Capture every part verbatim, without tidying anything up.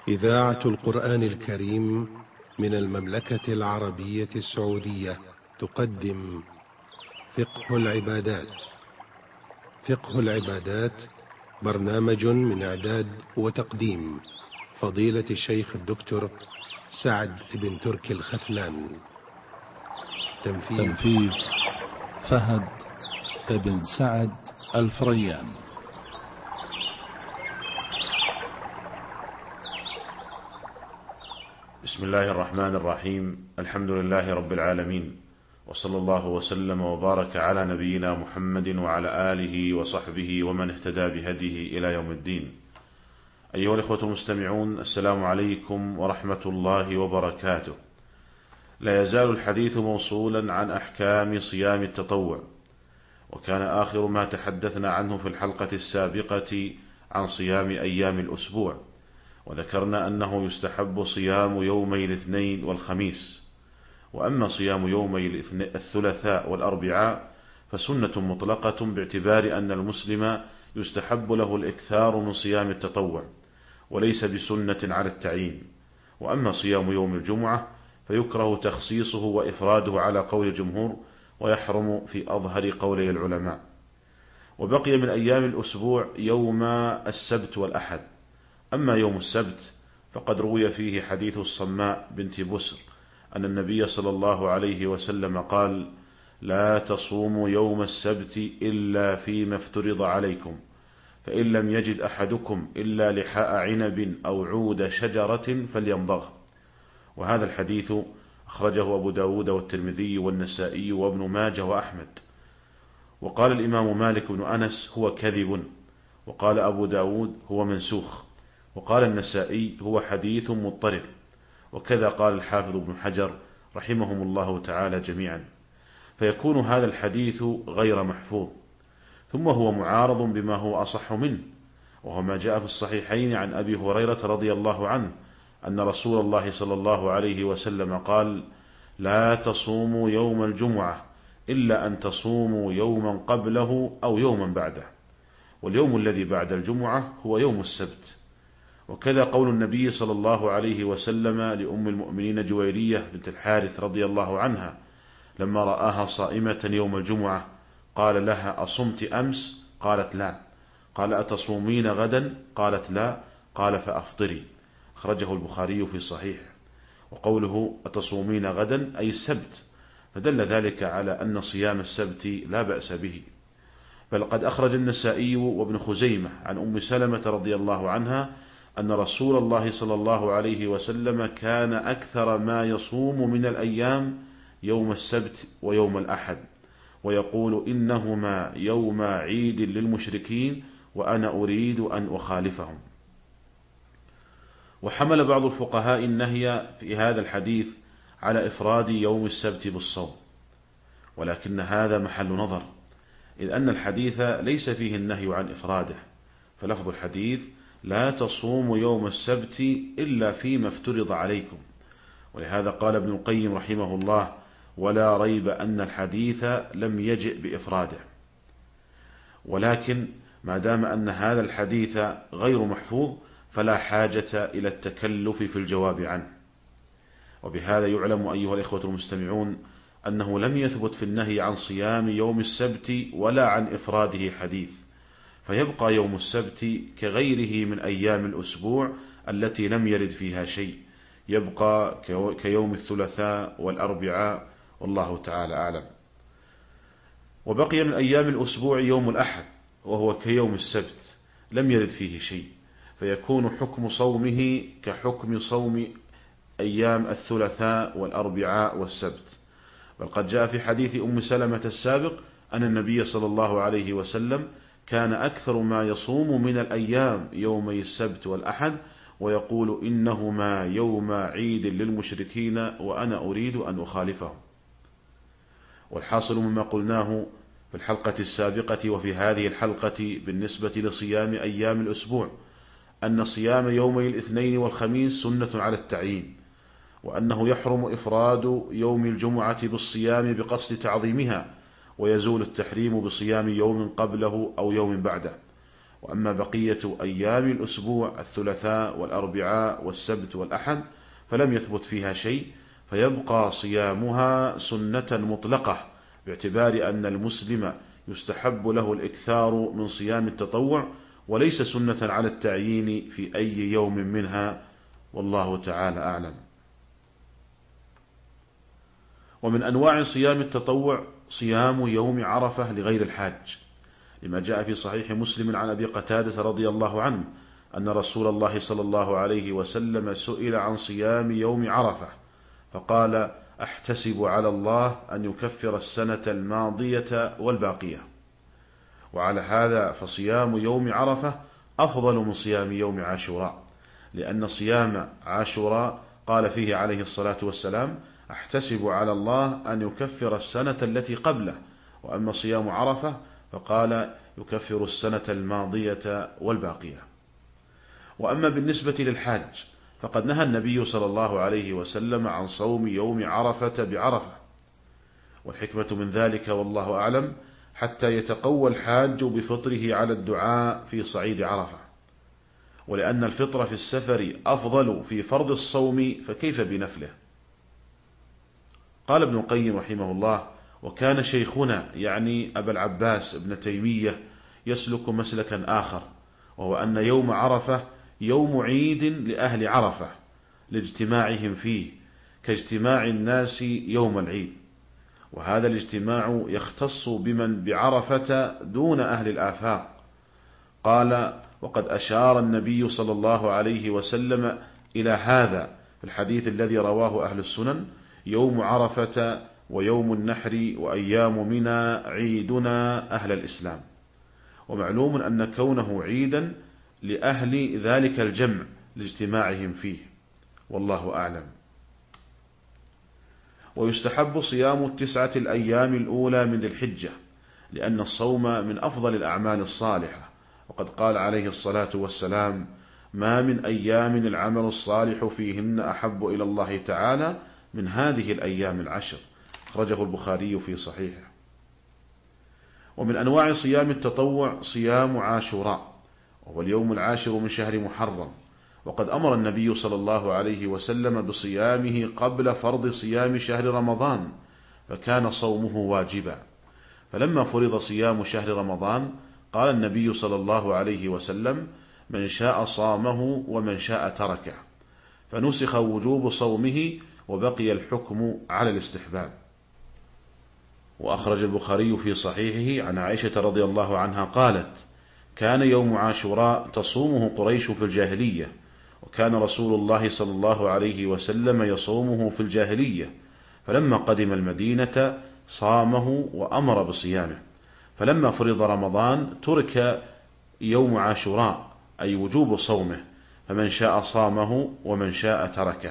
إذاعة القرآن الكريم من المملكة العربية السعودية تقدم فقه العبادات. فقه العبادات برنامج من إعداد وتقديم فضيلة الشيخ الدكتور سعد بن تركي الخثلان. تنفيذ, تنفيذ فهد بن سعد الفريان. بسم الله الرحمن الرحيم. الحمد لله رب العالمين، وصلى الله وسلم وبارك على نبينا محمد وعلى آله وصحبه ومن اهتدى بهديه إلى يوم الدين. أيها الإخوة المستمعون، السلام عليكم ورحمة الله وبركاته. لا يزال الحديث موصولا عن أحكام صيام التطوع، وكان آخر ما تحدثنا عنه في الحلقة السابقة عن صيام أيام الأسبوع، وذكرنا أنه يستحب صيام يومي الاثنين والخميس، وأما صيام يومي الثلاثاء والأربعاء فسنة مطلقة، باعتبار أن المسلم يستحب له الإكثار من صيام التطوع وليس بسنة على التعيين. وأما صيام يوم الجمعة فيكره تخصيصه وإفراده على قول الجمهور، ويحرم في أظهر قولي العلماء. وبقي من أيام الأسبوع يوم السبت والأحد. أما يوم السبت فقد روي فيه حديث الصماء بنت بسر أن النبي صلى الله عليه وسلم قال: لا تصوموا يوم السبت إلا فيما افترض عليكم، فإن لم يجد أحدكم إلا لحاء عنب أو عود شجرة فليمضغه. وهذا الحديث أخرجه أبو داود والترمذي والنسائي وابن ماجه وأحمد. وقال الإمام مالك بن أنس: هو كذب. وقال أبو داود: هو منسوخ. وقال النسائي: هو حديث مضطرب. وكذا قال الحافظ ابن حجر رحمهم الله تعالى جميعا. فيكون هذا الحديث غير محفوظ، ثم هو معارض بما هو أصح منه، وهو ما جاء في الصحيحين عن أبي هريرة رضي الله عنه أن رسول الله صلى الله عليه وسلم قال: لا تصوموا يوم الجمعة إلا أن تصوموا يوما قبله أو يوما بعده، واليوم الذي بعد الجمعة هو يوم السبت. وكذا قول النبي صلى الله عليه وسلم لأم المؤمنين جويرية بنت الحارث رضي الله عنها لما رآها صائمة يوم الجمعة، قال لها: أصمت أمس؟ قالت: لا. قال: أتصومين غدا؟ قالت: لا. قال: فأفطري. أخرجه البخاري في صحيح. وقوله أتصومين غدا أي السبت، فدل ذلك على أن صيام السبت لا بأس به. بل قد أخرج النسائي وابن خزيمة عن أم سلمة رضي الله عنها أن رسول الله صلى الله عليه وسلم كان أكثر ما يصوم من الأيام يوم السبت ويوم الأحد، ويقول: إنهما يوم عيد للمشركين وأنا أريد أن أخالفهم. وحمل بعض الفقهاء النهي في هذا الحديث على إفراد يوم السبت بالصوم، ولكن هذا محل نظر، إذ أن الحديث ليس فيه النهي عن إفراده، فلفظ الحديث: لا تصوموا يوم السبت إلا فيما افترض عليكم. ولهذا قال ابن القيم رحمه الله: ولا ريب أن الحديث لم يجئ بإفراده، ولكن ما دام أن هذا الحديث غير محفوظ فلا حاجة إلى التكلف في الجواب عنه. وبهذا يعلم أيها الإخوة المستمعون أنه لم يثبت في النهي عن صيام يوم السبت ولا عن إفراده حديث، فيبقى يوم السبت كغيره من أيام الأسبوع التي لم يرد فيها شيء، يبقى كيوم الثلاثاء والأربعاء، والله تعالى أعلم. وبقي من أيام الأسبوع يوم الأحد، وهو كيوم السبت لم يرد فيه شيء، فيكون حكم صومه كحكم صوم أيام الثلاثاء والأربعاء والسبت. بل قد جاء في حديث أم سلمة السابق أن النبي صلى الله عليه وسلم كان أكثر ما يصوم من الأيام يومي السبت والأحد، ويقول: إنهما يوم عيد للمشركين وأنا أريد أن أخالفهم. والحاصل مما قلناه في الحلقة السابقة وفي هذه الحلقة بالنسبة لصيام أيام الأسبوع أن صيام يومي الاثنين والخميس سنة على التعيين، وأنه يحرم إفراد يوم الجمعة بالصيام بقصد تعظيمها، ويزول التحريم بصيام يوم قبله أو يوم بعده. وأما بقية أيام الأسبوع الثلاثاء والأربعاء والسبت والأحد فلم يثبت فيها شيء، فيبقى صيامها سنة مطلقة، باعتبار أن المسلم يستحب له الإكثار من صيام التطوع وليس سنة على التعيين في أي يوم منها، والله تعالى أعلم. ومن أنواع صيام التطوع صيام يوم عرفة لغير الحاج، لما جاء في صحيح مسلم عن أبي قتادة رضي الله عنه أن رسول الله صلى الله عليه وسلم سئل عن صيام يوم عرفة فقال: أحتسب على الله أن يكفر السنة الماضية والباقية. وعلى هذا فصيام يوم عرفة أفضل من صيام يوم عاشوراء، لأن صيام عاشوراء قال فيه عليه الصلاة والسلام: أحتسب على الله أن يكفر السنة التي قبله، وأما صيام عرفة فقال يكفر السنة الماضية والباقية. وأما بالنسبة للحاج فقد نهى النبي صلى الله عليه وسلم عن صوم يوم عرفة بعرفة، والحكمة من ذلك والله أعلم حتى يتقوى الحاج بفطره على الدعاء في صعيد عرفة، ولأن الفطر في السفر أفضل في فرض الصوم فكيف بنفله. قال ابن القيم رحمه الله: وكان شيخنا يعني أبا العباس ابن تيمية يسلك مسلكا آخر، وهو أن يوم عرفة يوم عيد لأهل عرفة لاجتماعهم فيه كاجتماع الناس يوم العيد، وهذا الاجتماع يختص بمن بعرفة دون أهل الآفاق. قال: وقد أشار النبي صلى الله عليه وسلم إلى هذا في الحديث الذي رواه أهل السنن: يوم عرفة ويوم النحر وأيام منى عيدنا أهل الإسلام. ومعلوم أن كونه عيدا لأهل ذلك الجمع لاجتماعهم فيه، والله أعلم. ويستحب صيام التسعة الأيام الأولى من ذي الحجة، لأن الصوم من أفضل الأعمال الصالحة، وقد قال عليه الصلاة والسلام: ما من أيام العمل الصالح فيهن أحب إلى الله تعالى من هذه الأيام العشر، أخرجه البخاري في صحيحه. ومن أنواع صيام التطوع صيام عاشوراء، وهو اليوم العاشر من شهر محرم، وقد أمر النبي صلى الله عليه وسلم بصيامه قبل فرض صيام شهر رمضان، فكان صومه واجبا. فلما فرض صيام شهر رمضان قال النبي صلى الله عليه وسلم: من شاء صامه ومن شاء تركه، فنسخ وجوب صومه وبقي الحكم على الاستحباب. وأخرج البخاري في صحيحه عن عائشة رضي الله عنها قالت: كان يوم عاشوراء تصومه قريش في الجاهلية، وكان رسول الله صلى الله عليه وسلم يصومه في الجاهلية، فلما قدم المدينة صامه وأمر بصيامه، فلما فرض رمضان ترك يوم عاشوراء أي وجوب صومه، فمن شاء صامه ومن شاء تركه.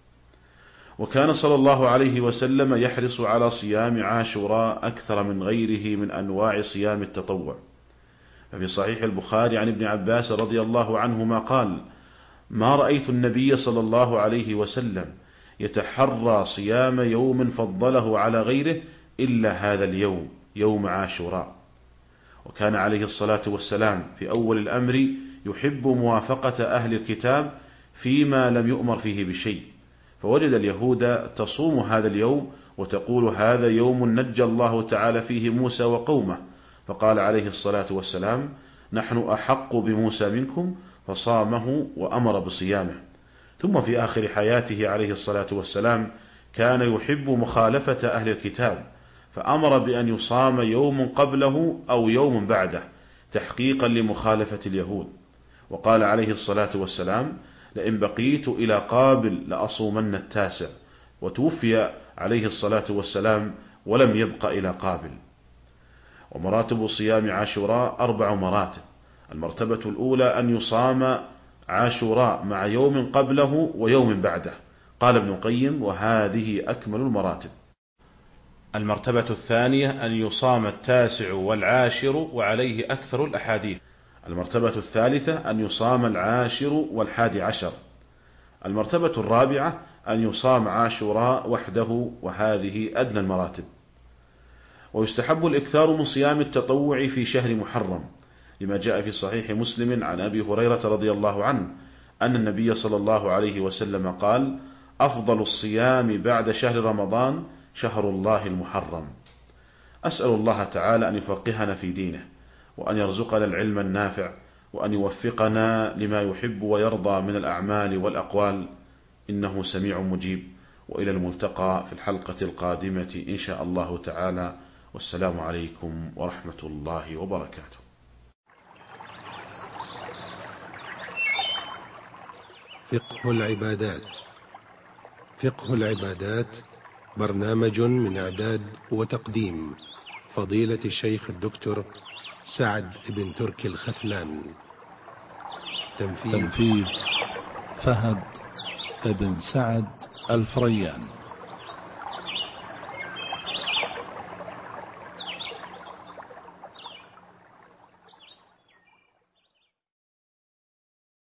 وكان صلى الله عليه وسلم يحرص على صيام عاشوراء أكثر من غيره من أنواع صيام التطوع. ففي صحيح البخاري عن ابن عباس رضي الله عنهما قال: ما رأيت النبي صلى الله عليه وسلم يتحرى صيام يوم فضله على غيره إلا هذا اليوم، يوم عاشوراء. وكان عليه الصلاة والسلام في أول الأمر يحب موافقة أهل الكتاب فيما لم يؤمر فيه بشيء، فوجد اليهود تصوم هذا اليوم وتقول: هذا يوم نجى الله تعالى فيه موسى وقومه، فقال عليه الصلاة والسلام: نحن أحق بموسى منكم، فصامه وأمر بصيامه. ثم في آخر حياته عليه الصلاة والسلام كان يحب مخالفة أهل الكتاب، فأمر بأن يصام يوم قبله أو يوم بعده تحقيقا لمخالفة اليهود، وقال عليه الصلاة والسلام: لئن بقيت إلى قابل لأصومن التاسع، وتوفي عليه الصلاة والسلام ولم يبق إلى قابل. ومراتب صيام عاشوراء أربع مراتب. المرتبة الأولى أن يصام عاشوراء مع يوم قبله ويوم بعده، قال ابن القيم: وهذه أكمل المراتب. المرتبة الثانية أن يصام التاسع والعاشر، وعليه أكثر الأحاديث. المرتبة الثالثة أن يصام العاشر والحادي عشر. المرتبة الرابعة أن يصام عاشوراء وحده، وهذه أدنى المراتب. ويستحب الإكثار من صيام التطوع في شهر محرم، لما جاء في صحيح مسلم عن أبي هريرة رضي الله عنه أن النبي صلى الله عليه وسلم قال: أفضل الصيام بعد شهر رمضان شهر الله المحرم. أسأل الله تعالى أن يفقهنا في دينه، وأن يرزقنا العلم النافع، وأن يوفقنا لما يحب ويرضى من الأعمال والأقوال، إنه سميع مجيب. وإلى الملتقى في الحلقة القادمة إن شاء الله تعالى، والسلام عليكم ورحمة الله وبركاته. فقه العبادات. فقه العبادات برنامج من إعداد وتقديم فضيلة الشيخ الدكتور سعد بن تركي الخثلان. تنفيذ فهد بن سعد الفريان.